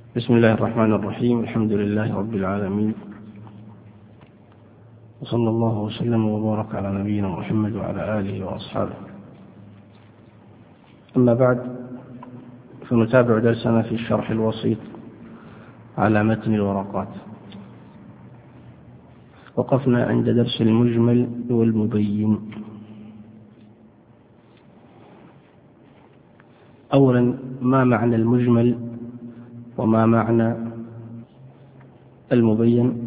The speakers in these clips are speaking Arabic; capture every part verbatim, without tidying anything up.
بسم الله الرحمن الرحيم. الحمد لله رب العالمين، وصلى الله وسلم وبارك على نبينا محمد وعلى آله وأصحابه. أما بعد، فنتابع درسنا في الشرح الوسيط على متن الورقات. وقفنا عند درس المجمل والمبين. أولا، ما معنى المجمل وما معنى المبين؟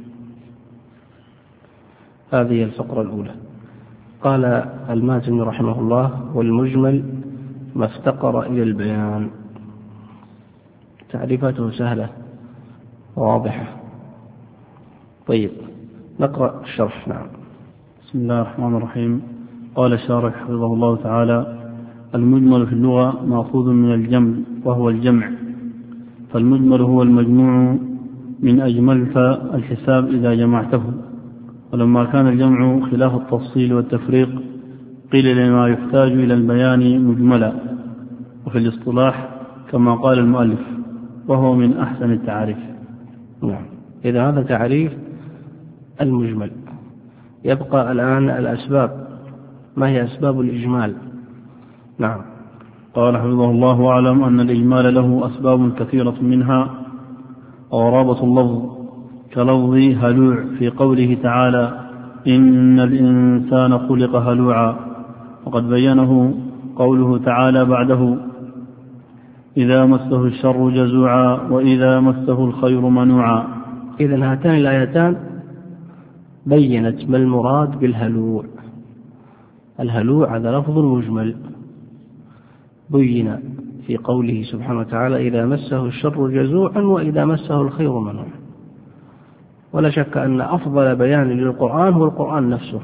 هذه الفقرة الأولى. قال المازني رحمه الله: والمجمل ما افتقر إلى البيان. تعريفاته سهلة وواضحة. طيب، نقرأ الشرح. نعم. بسم الله الرحمن الرحيم. قال الشارح حفظه الله تعالى: المجمل في اللغة مأخوذ من الجمل وهو الجمع، فالمجمل هو المجموع من أجملت الحساب إذا جمعته. ولما كان الجمع خلاف التفصيل والتفريق قيل لما يحتاج إلى البيان مجملا، وفي الاصطلاح كما قال المؤلف: وهو من أحسن التعاريف. نعم. إذا هذا تعريف المجمل. يبقى الآن الأسباب. ما هي أسباب الإجمال؟ نعم. قال حفظه الله: واعلم أن الإجمال له أسباب كثيرة، منها غرابة اللفظ كلفظ هلوع في قوله تعالى: إن الإنسان خلق هلوعا، وقد بينه قوله تعالى بعده: إذا مسه الشر جزوعا وإذا مسه الخير منوعا. إذن هاتان الآيتان بيّنت ما المراد بالهلوع. الهلوع هذا لفظ مجمل، بين في قوله سبحانه وتعالى: إذا مسه الشر جزوعا وإذا مسه الخير منوعا. ولا شك أن أفضل بيان للقرآن هو القرآن نفسه.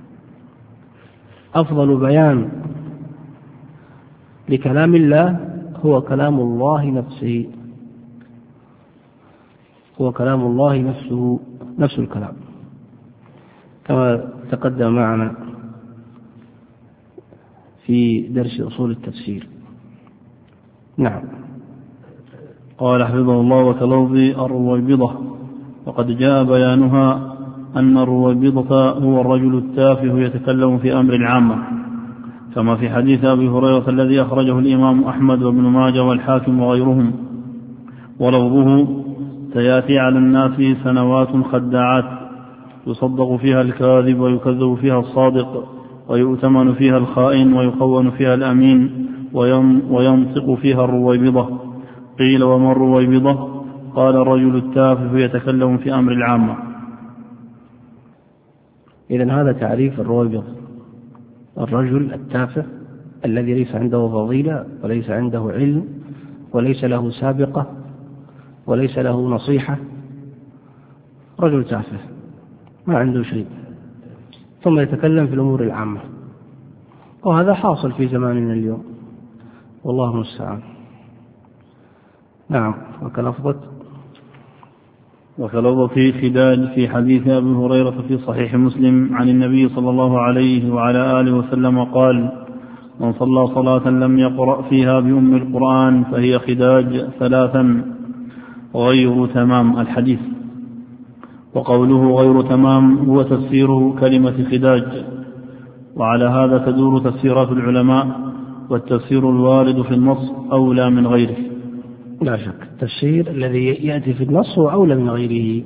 أفضل بيان لكلام الله هو كلام الله نفسه، هو كلام الله نفسه، نفس الكلام، كما تقدم معنا في درس أصول التفسير. نعم. قال حفظه الله: وكلفظ الرويبضة، وقد جاء بيانها أن الرويبضة هو الرجل التافه يتكلم في أمر العامة، كما في حديث أبي هريرة الذي أخرجه الإمام أحمد وابن ماجه والحاكم وغيرهم. ولفظه: سيأتي على الناس سنوات خداعات يصدق فيها الكاذب ويكذب فيها الصادق، ويؤتمن فيها الخائن ويخون فيها الأمين، وينطق فيها الرويبضة. قيل: وما الرويبضة؟ قال: الرجل التافه يتكلم في أمر العامة. إذن هذا تعريف الرويبضة: الرجل التافه الذي ليس عنده فضيلة وليس عنده علم وليس له سابقة وليس له نصيحة، رجل تافه ما عنده شيء، ثم يتكلم في الأمور العامة. وهذا حاصل في زماننا اليوم، والله المستعان. نعم. وكلفظة وكلفظة خداج في حديث أبي هريرة في صحيح مسلم عن النبي صلى الله عليه وعلى آله وسلم قال: من صلى صلاة لم يقرأ فيها بأم القرآن فهي خداج ثلاثا غير تمام. الحديث. وقوله غير تمام هو تفسير كلمة خداج، وعلى هذا تدور تفسيرات العلماء، والتفسير الوارد في النص أولى من غيره. لا شك التفسير الذي يأتي في النص هو أولى من غيره،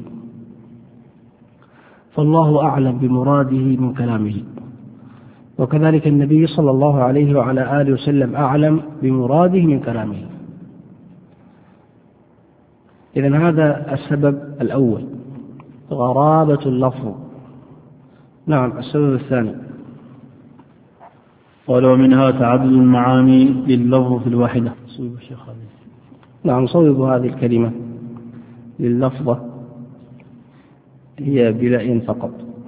فالله أعلم بمراده من كلامه، وكذلك النبي صلى الله عليه وعلى آله وسلم أعلم بمراده من كلامه. إذن هذا السبب الأول، غرابة اللفظ. نعم. السبب الثاني: قال: ومنها تعدد المعاني لللفظ في الواحدة. نعم. صوب هذه الكلمة لللفظة هي بلاء فقط.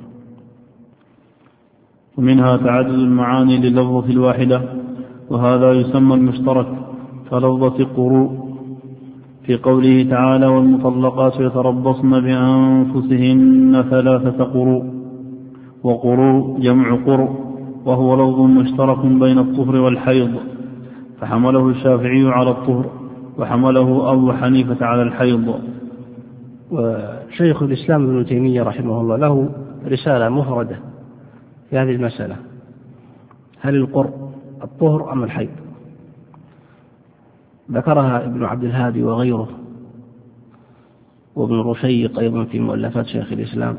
ومنها تعدد المعاني لللفظ في الواحدة، وهذا يسمى المشترك، كلفظة قروء في قوله تعالى: والمطلقات يتربصن بأنفسهن ثلاثة قروء. وقروء جمع قرء، وهو لفظ مشترك بين الطهر والحيض، فحمله الشافعي على الطهر، وحمله أبو حنيفة على الحيض. وشيخ الإسلام ابن تيمية رحمه الله له رسالة مفردة في هذه المسألة: هل القرء الطهر أم الحيض؟ ذكرها ابن عبد الهادي وغيره، وابن رشيق أيضا في مؤلفات شيخ الإسلام.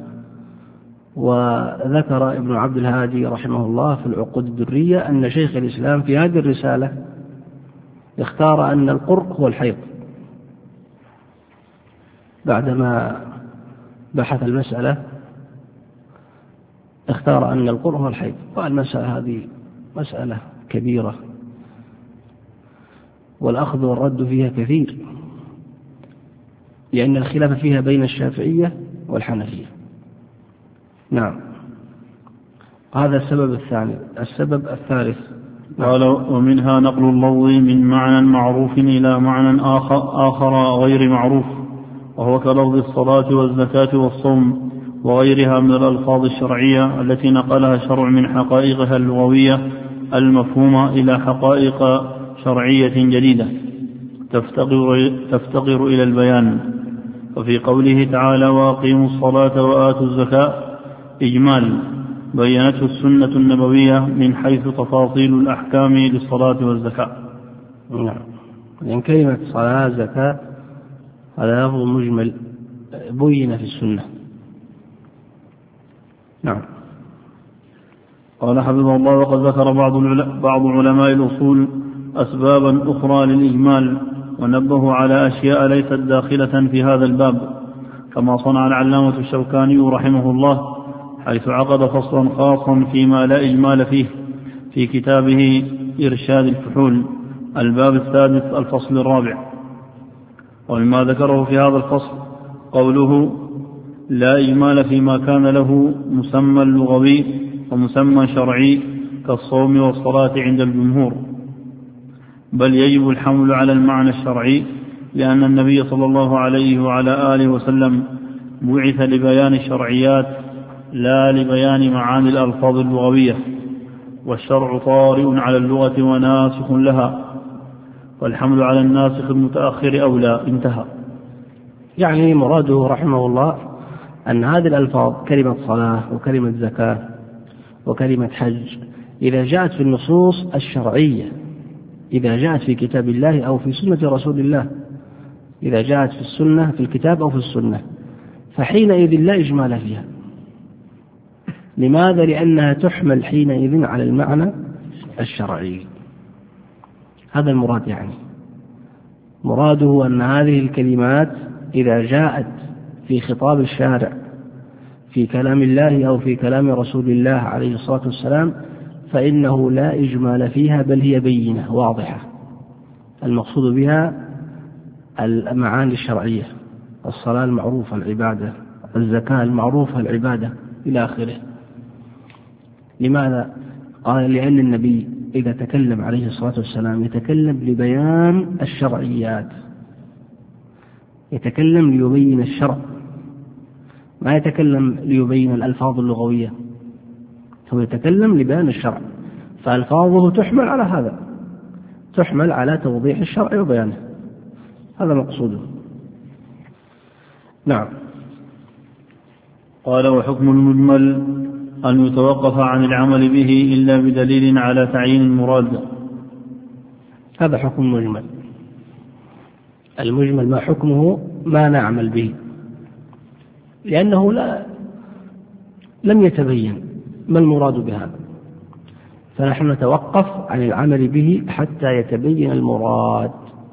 وذكر ابن عبد الهادي رحمه الله في العقود الدرية أن شيخ الإسلام في هذه الرسالة اختار أن القرء هو الحيض، بعدما بحث المسألة اختار أن القرء هو الحيض. والمسألة هذه مسألة كبيرة والأخذ والرد فيها كثير، لأن الخلاف فيها بين الشافعية والحنفية. نعم، هذا السبب الثاني. السبب الثالث قال: ومنها نقل اللفظ من معنى معروف إلى معنى آخر, آخر غير معروف، وهو كلفظ الصلاة والزكاة والصوم وغيرها من الألفاظ الشرعية التي نقلها الشرع من حقائقها اللغوية المفهومة إلى حقائق شرعية جديدة تفتقر, تفتقر إلى البيان. وفي قوله تعالى: وأقيموا الصلاة وآتوا الزكاة إجمال بينته السنة النبوية من حيث تفاصيل الأحكام للصلاة والزكاة. نعم، لأن كلمة صلاة زكاة هذا لفظ مجمل بين في السنة. نعم. قال حفظه الله: وقد ذكر بعض بعض علماء الأصول أسبابا أخرى للإجمال، ونبه على أشياء ليست داخلة في هذا الباب، كما صنع العلامة الشوكاني رحمه الله، حيث عقد فصلا خاصا فيما لا إجمال فيه في كتابه إرشاد الفحول، الباب السادس الفصل الرابع. ومما ذكره في هذا الفصل قوله: لا إجمال فيما كان له مسمى لغوي ومسمى شرعي كالصوم والصلاة عند الجمهور، بل يجب الحمل على المعنى الشرعي، لأن النبي صلى الله عليه وعلى آله وسلم بعث لبيان الشرعيات لا لبيان معاني الألفاظ اللغوية، والشرع طارئ على اللغة وناسخ لها، والحمل على الناسخ المتأخر أولى. انتهى. يعني مراده رحمه الله أن هذه الألفاظ كلمة صلاة وكلمة زكاة وكلمة حج إذا جاءت في النصوص الشرعية، إذا جاءت في كتاب الله أو في سنة رسول الله، إذا جاءت في السنة في الكتاب أو في السنة، فحينئذ لا إجمال فيها. لماذا؟ لأنها تحمل حينئذ على المعنى الشرعي. هذا المراد. يعني مراده أن هذه الكلمات إذا جاءت في خطاب الشارع في كلام الله أو في كلام رسول الله عليه الصلاة والسلام فإنه لا إجمال فيها، بل هي بينة واضحة. المقصود بها المعاني الشرعية: الصلاة المعروفة العبادة، الزكاة المعروفة العبادة، إلى آخره. لماذا؟ قال: لأن النبي إذا تكلم عليه الصلاة والسلام يتكلم لبيان الشرعيات، يتكلم ليبين الشرع، ما يتكلم ليبين الألفاظ اللغوية، هو يتكلم لبيان الشرع، فألفاظه تحمل على هذا، تحمل على توضيح الشرع وبيانه. هذا مقصوده. نعم. قال: وحكم المجمل أن يتوقف عن العمل به إلا بدليل على تعيين المراد. هذا حكم مجمل. المجمل ما حكمه ما نعمل به، لأنه لا لم يتبين ما المراد بهذا، فنحن نتوقف عن العمل به حتى يتبين المراد.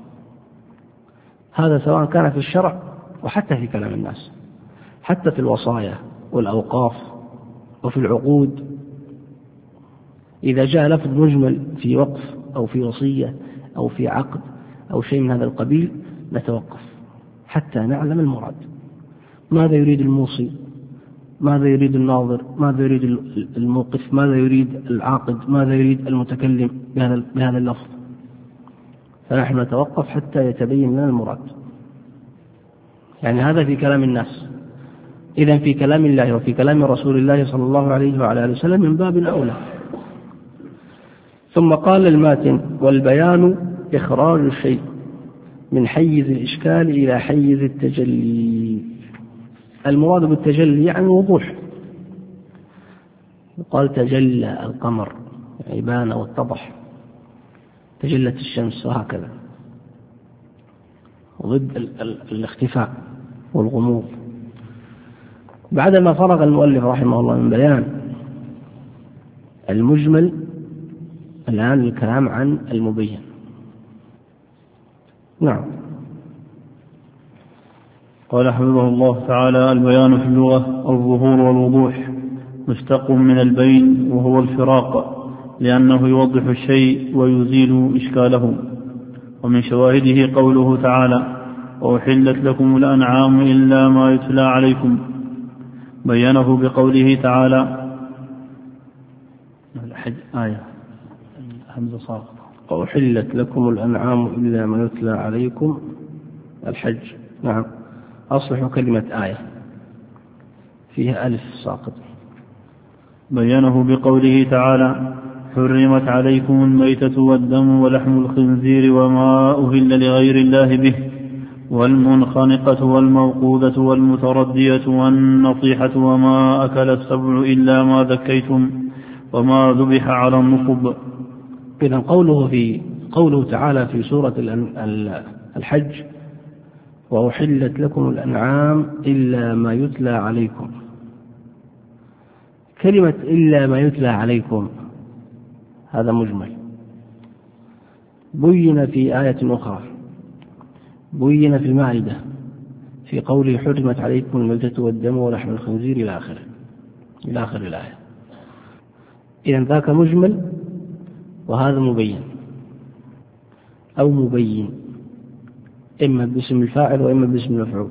هذا سواء كان في الشرع وحتى في كلام الناس، حتى في الوصايا والأوقاف وفي العقود. إذا جاء لفظ مجمل في وقف أو في وصية أو في عقد أو شيء من هذا القبيل نتوقف حتى نعلم المراد. ماذا يريد الموصي؟ ماذا يريد الناظر؟ ماذا يريد الموقف؟ ماذا يريد العاقد؟ ماذا يريد المتكلم بهذا اللفظ؟ فنحن نتوقف حتى يتبين لنا المراد. يعني هذا في كلام الناس. إذن في كلام الله وفي كلام رسول الله صلى الله عليه وعلى آله وسلم من باب أولى. ثم قال الماتن: والبيان إخراج الشيء من حيز الإشكال إلى حيز التجلي. المراد بالتجلي يعني وضوح، يقال تجلى القمر يعني بان واتضح، تجلت الشمس وهكذا، ضد الاختفاء والغموض. بعدما فرغ المؤلف رحمه الله من بيان المجمل، الآن الكلام عن المبين. نعم. قال حفظه الله تعالى: البيان في اللغة الظهور والوضوح، مشتق من البين وهو الفراق، لأنه يوضح الشيء ويزيل إشكاله. ومن شواهده قوله تعالى: وأحلت لكم الأنعام إلا ما يتلى عليكم، بينه بقوله تعالى: الحج آية همزة ساقطة، وأحلت لكم الأنعام إلا ما يتلى عليكم الحج. نعم، أصلح كلمة آية فيها ألف ساقط. بينه بقوله تعالى: حرمت عليكم الميتة والدم ولحم الخنزير وما أهل لغير الله به، والمنخنقة والموقوذة والمتردية والنطيحة وما أكل السبع إلا ما ذكيتم وما ذبح على النصب. إذن قوله في قوله تعالى في سورة الحج: وأحلت لكم الأنعام إلا ما يتلى عليكم، كلمة إلا ما يتلى عليكم هذا مجمل، بين في آية أخرى، بين في المائدة في قوله: حرمت عليكم الميتة والدم ولحم الخنزير إلى آخره إلى آخر الآية. إذن ذاك مجمل وهذا مبين أو مبين، إما باسم الفاعل وإما باسم المفعول.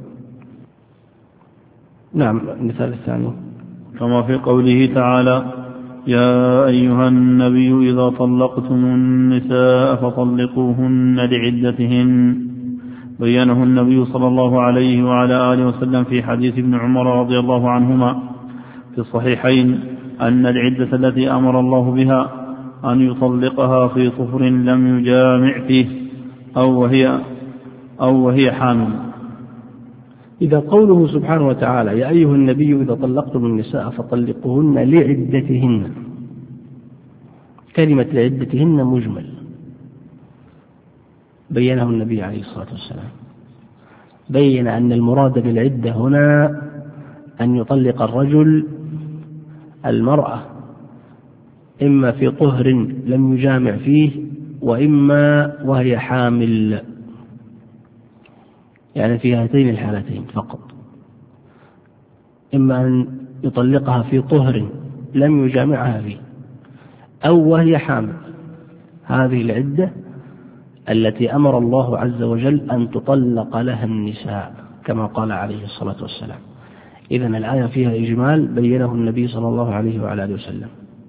نعم. المثال الثاني كما في قوله تعالى: يا أيها النبي إذا طلقتم النساء فطلقوهن لعدتهن، بينه النبي صلى الله عليه وعلى آله وسلم في حديث ابن عمر رضي الله عنهما في الصحيحين أن العدة التي أمر الله بها أن يطلقها في طهر لم يجامع فيه أو وهي, أو وهي حامل. إذا قوله سبحانه وتعالى: يا أيها النبي إذا طلقتم النساء فطلقوهن لعدتهن، كلمة لعدتهن مجمل، بينه النبي عليه الصلاة والسلام، بين أن المراد بالعدة هنا أن يطلق الرجل المرأة إما في طهر لم يجامع فيه وإما وهي حامل، يعني في هاتين الحالتين فقط، إما أن يطلقها في طهر لم يجامعها فيه أو وهي حامل. هذه العدة التي أمر الله عز وجل أن تطلق لها النساء كما قال عليه الصلاة والسلام. إذن الآية فيها إجمال بينه النبي صلى الله عليه وعلى آله وسلم.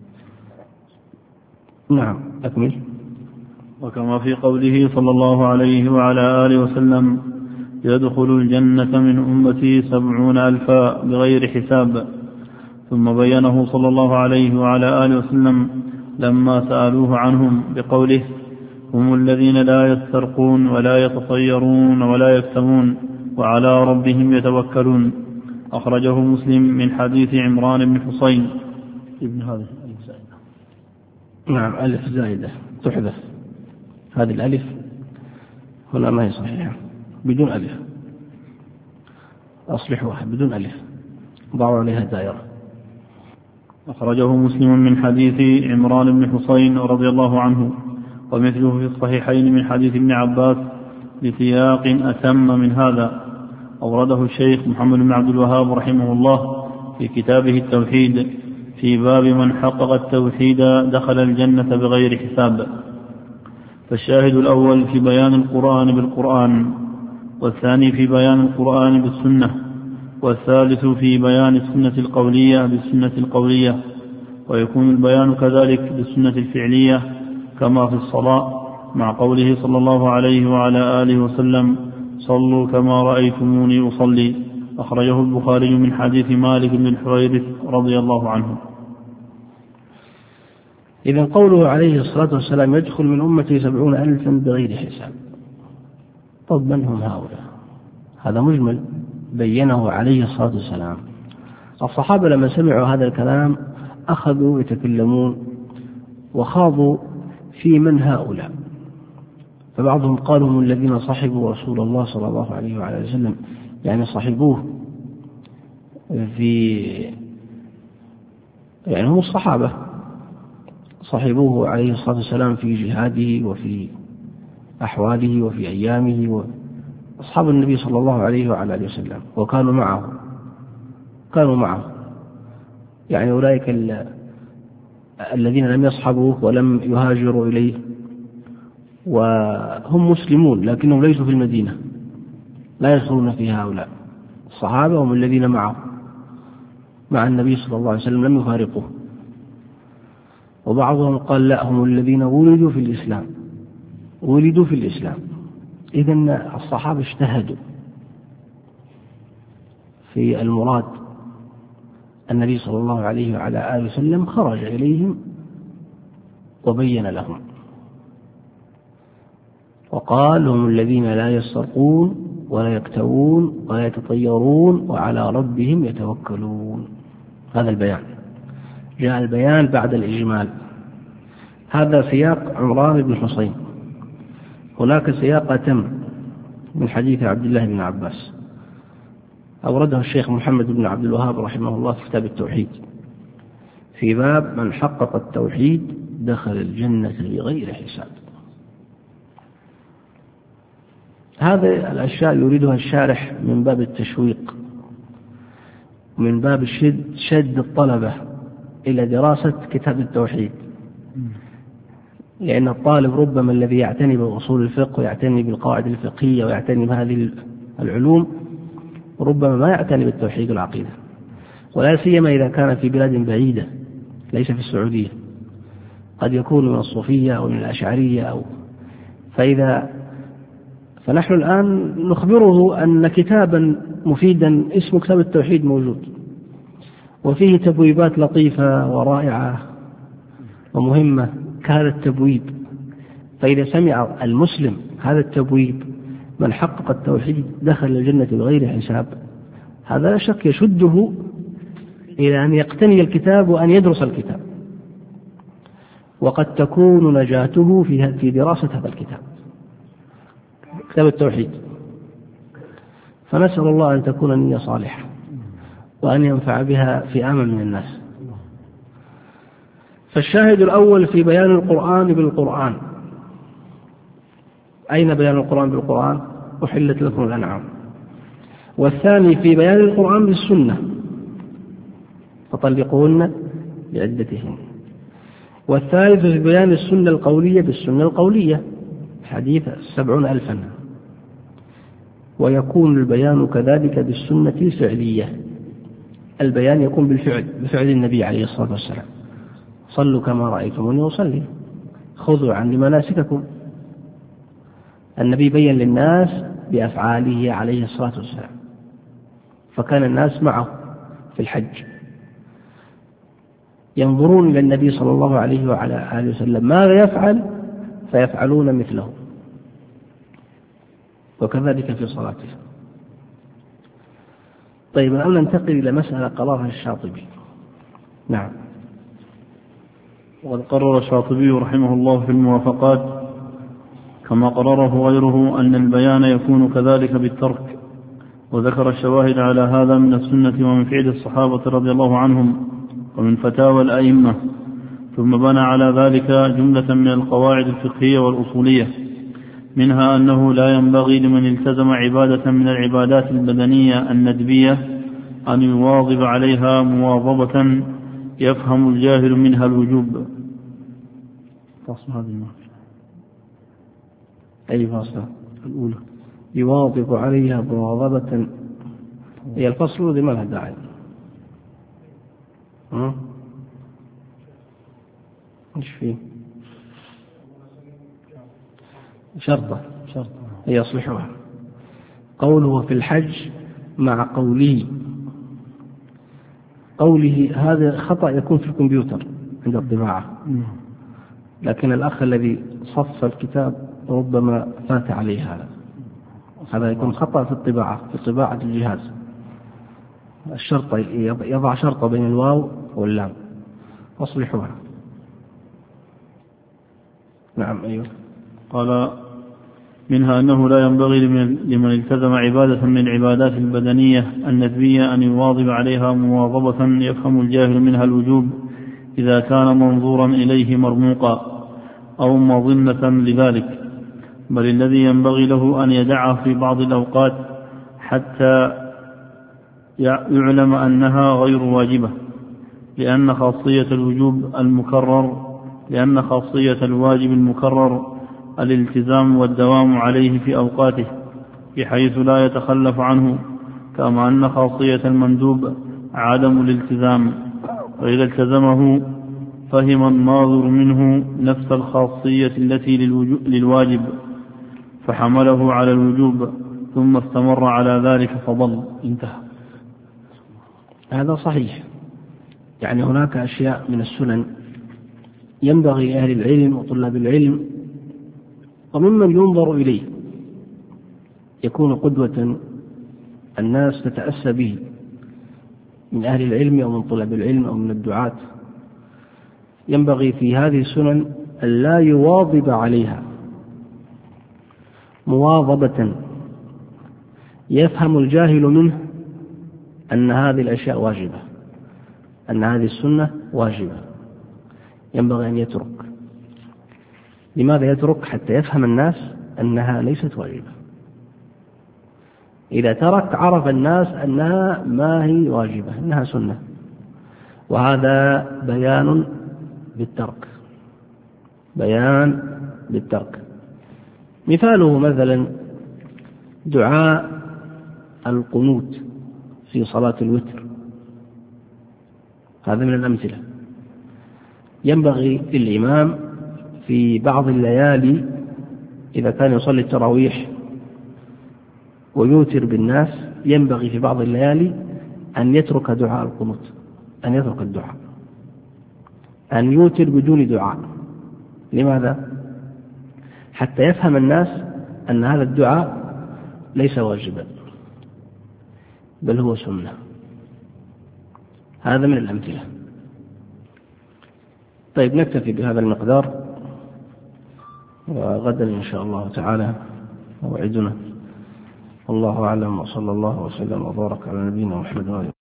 نعم، أكمل. وكما في قوله صلى الله عليه وعلى آله وسلم: يدخل الجنة من أمتي سبعون ألفا بغير حساب. ثم بينه صلى الله عليه وعلى آله وسلم لما سألوه عنهم بقوله: هم الذين لا يسترقون ولا يتطيرون ولا يكتمون وعلى ربهم يتوكلون. أخرجه مسلم من حديث عمران بن حصين ابن هذه الألف زائدة. نعم، ألف زائدة تحذف، هذه الألف هنا ما هي صحيحة، بدون ألف، أصلحوها بدون ألف، ضعوا عليها دائرة. أخرجه مسلم من حديث عمران بن حصين رضي الله عنه، ومثله في الصحيحين من حديث ابن عباس بسياق أتم من هذا. أورده الشيخ محمد بن عبد الوهاب رحمه الله في كتابه التوحيد في باب من حقق التوحيد دخل الجنة بغير حساب. فالشاهد الأول في بيان القرآن بالقرآن، والثاني في بيان القرآن بالسنة، والثالث في بيان السنة القولية بالسنة القولية، ويكون البيان كذلك بالسنة الفعلية كما في الصلاة، مع قوله صلى الله عليه وعلى آله وسلم: صلوا كما رأيتموني أصلي. أخرجه البخاري من حديث مالك بن الحويرث رضي الله عنه. إذن قوله عليه الصلاة والسلام: يدخل من أمتي سبعون ألفا بغير حساب، طب من هم هؤلاء؟ هذا مجمل بينه عليه الصلاة والسلام. الصحابة لما سمعوا هذا الكلام أخذوا يتكلمون وخاضوا في من هؤلاء، فبعضهم قالوا هم الذين صحبوا رسول الله صلى الله عليه وعلى وسلم، يعني صحبوه في يعني هم الصحابة صحبوه عليه الصلاة والسلام في جهاده وفي أحواله وفي أيامه، وأصحاب النبي صلى الله عليه وعلى آله وسلم وكانوا معه كانوا معه يعني أولئك الذين لم يصحبوه ولم يهاجروا إليه وهم مسلمون لكنهم ليسوا في المدينة، لا يدخلون في هؤلاء. الصحابة هم الذين معه مع النبي صلى الله عليه وسلم لم يفارقوه. وبعضهم قال لا، هم الذين ولدوا في الإسلام ولدوا في الإسلام. إذن الصحابة اجتهدوا في المراد. النبي صلى الله عليه وعلى آله وسلم خرج إليهم وبين لهم وقال هم الذين لا يسرقون ولا يكتوون ولا يتطيرون وعلى ربهم يتوكلون. هذا البيان، جاء البيان بعد الإجمال. هذا سياق عمران بن حصين. هناك سياق أتم من حديث عبد الله بن عباس أورده الشيخ محمد بن عبد الوهاب رحمه الله في كتاب التوحيد في باب من حقق التوحيد دخل الجنة بغير حساب. هذه الأشياء يريدها الشارح من باب التشويق، من باب شد, شد الطلبة إلى دراسة كتاب التوحيد، لأن الطالب ربما الذي يعتني بأصول الفقه ويعتني بالقواعد الفقهية ويعتني بهذه العلوم ربما ما يعتني بالتوحيد والعقيدة، ولا سيما إذا كان في بلاد بعيدة ليس في السعودية، قد يكون من الصوفية أو من الأشعرية أو فإذا فنحن الآن نخبره أن كتابا مفيدا اسمه كتاب التوحيد موجود وفيه تبويبات لطيفة ورائعة ومهمة كهذا التبويب. فإذا سمع المسلم هذا التبويب من حقق التوحيد دخل الجنة بغير حساب، هذا لا شك يشده إلى أن يقتني الكتاب وأن يدرس الكتاب، وقد تكون نجاته في دراسة هذا الكتاب كتاب التوحيد. فنسأل الله أن تكون النية صالحة وأن ينفع بها فئاما من الناس. فالشاهد الأول في بيان القرآن بالقرآن. أين بيان القرآن بالقرآن؟ أحلت لكم الأنعام. والثاني في بيان القرآن بالسنة، فطلقوهن بعدتهن. والثالث في بيان السنة القولية بالسنة القولية، حديث سبعون ألفا. ويكون البيان كذلك بالسنة الفعلية، البيان يكون بالفعل، بفعل النبي عليه الصلاة والسلام: صلوا كما رأيتموني أصلي، خذوا عني مناسككم. النبي بين للناس بأفعاله عليه الصلاة والسلام، فكان الناس معه في الحج ينظرون إلى النبي صلى الله عليه وعلى آله وسلم ماذا يفعل فيفعلون مثله، وكذلك في صلاته. طيب الآن ننتقل إلى مسألة قررها الشاطبي. نعم. وقد قرر الشاطبي رحمه الله في الموافقات كما قرره غيره أن البيان يكون كذلك بالترك، وذكر الشواهد على هذا من السنة ومن فعل الصحابة رضي الله عنهم ومن فتاوى الأئمة، ثم بنى على ذلك جملة من القواعد الفقهية والأصولية، منها أنه لا ينبغي لمن التزم عبادة من العبادات البدنية الندبية أن يواظب عليها مواظبة يفهم الجاهل منها الوجوب. فصل هذه المعنى. أي فصل؟ الأولى يواظب عليها مواظبة، هي الفصل الذي ما لها داعي. ها؟ إيش فيه؟ شرطة شرطة هي يصلحها. قوله في الحج مع قوله قوله هذا خطأ يكون في الكمبيوتر عند الطباعة، لكن الأخ الذي صف الكتاب ربما فات عليه هذا. هذا يكون خطأ في الطباعة في طباعة الجهاز. الشرطة يضع شرطة بين الواو واللام. أصلحوها. نعم. أيوه. قال منها أنه لا ينبغي لمن التزم عبادة من العبادات البدنية الندبية أن يواظب عليها مواظبة يفهم الجاهل منها الوجوب إذا كان منظورا إليه مرموقا أو مظنة لذلك، بل الذي ينبغي له أن يدعها في بعض الأوقات حتى يعلم أنها غير واجبة، لأن خاصية الوجوب المكرر لأن خاصية الواجب المكرر الالتزام والدوام عليه في أوقاته بحيث لا يتخلف عنه، كما أن خاصية المندوب عدم الالتزام، وإذا التزمه فهم الناظر منه نفس الخاصية التي للواجب فحمله على الوجوب ثم استمر على ذلك فضل. انتهى. هذا صحيح. يعني هناك أشياء من السنن ينبغي أهل العلم وطلاب العلم وممن ينظر إليه يكون قدوة الناس تتأسى به من أهل العلم أو من طلاب العلم أو من الدعاة، ينبغي في هذه السنن أن لا يواظب عليها مواظبة يفهم الجاهل منه أن هذه الأشياء واجبة، أن هذه السنة واجبة، ينبغي أن يترك. لماذا يترك؟ حتى يفهم الناس أنها ليست واجبة. إذا ترك عرف الناس أنها ما هي واجبة، أنها سنة، وهذا بيان بالترك، بيان بالترك. مثاله مثلا دعاء القنوت في صلاة الوتر، هذا من الأمثلة. ينبغي للإمام في بعض الليالي إذا كان يصلي التراويح ويوتر بالناس، ينبغي في بعض الليالي أن يترك دعاء القنوت، أن يترك الدعاء، أن يوتر بدون دعاء. لماذا؟ حتى يفهم الناس أن هذا الدعاء ليس واجبا بل هو سنة. هذا من الأمثلة. طيب نكتفي بهذا المقدار، وغدا إن شاء الله تعالى موعدنا. الله أعلم، وصلى الله وسلم وبارك على نبينا محمد وآله.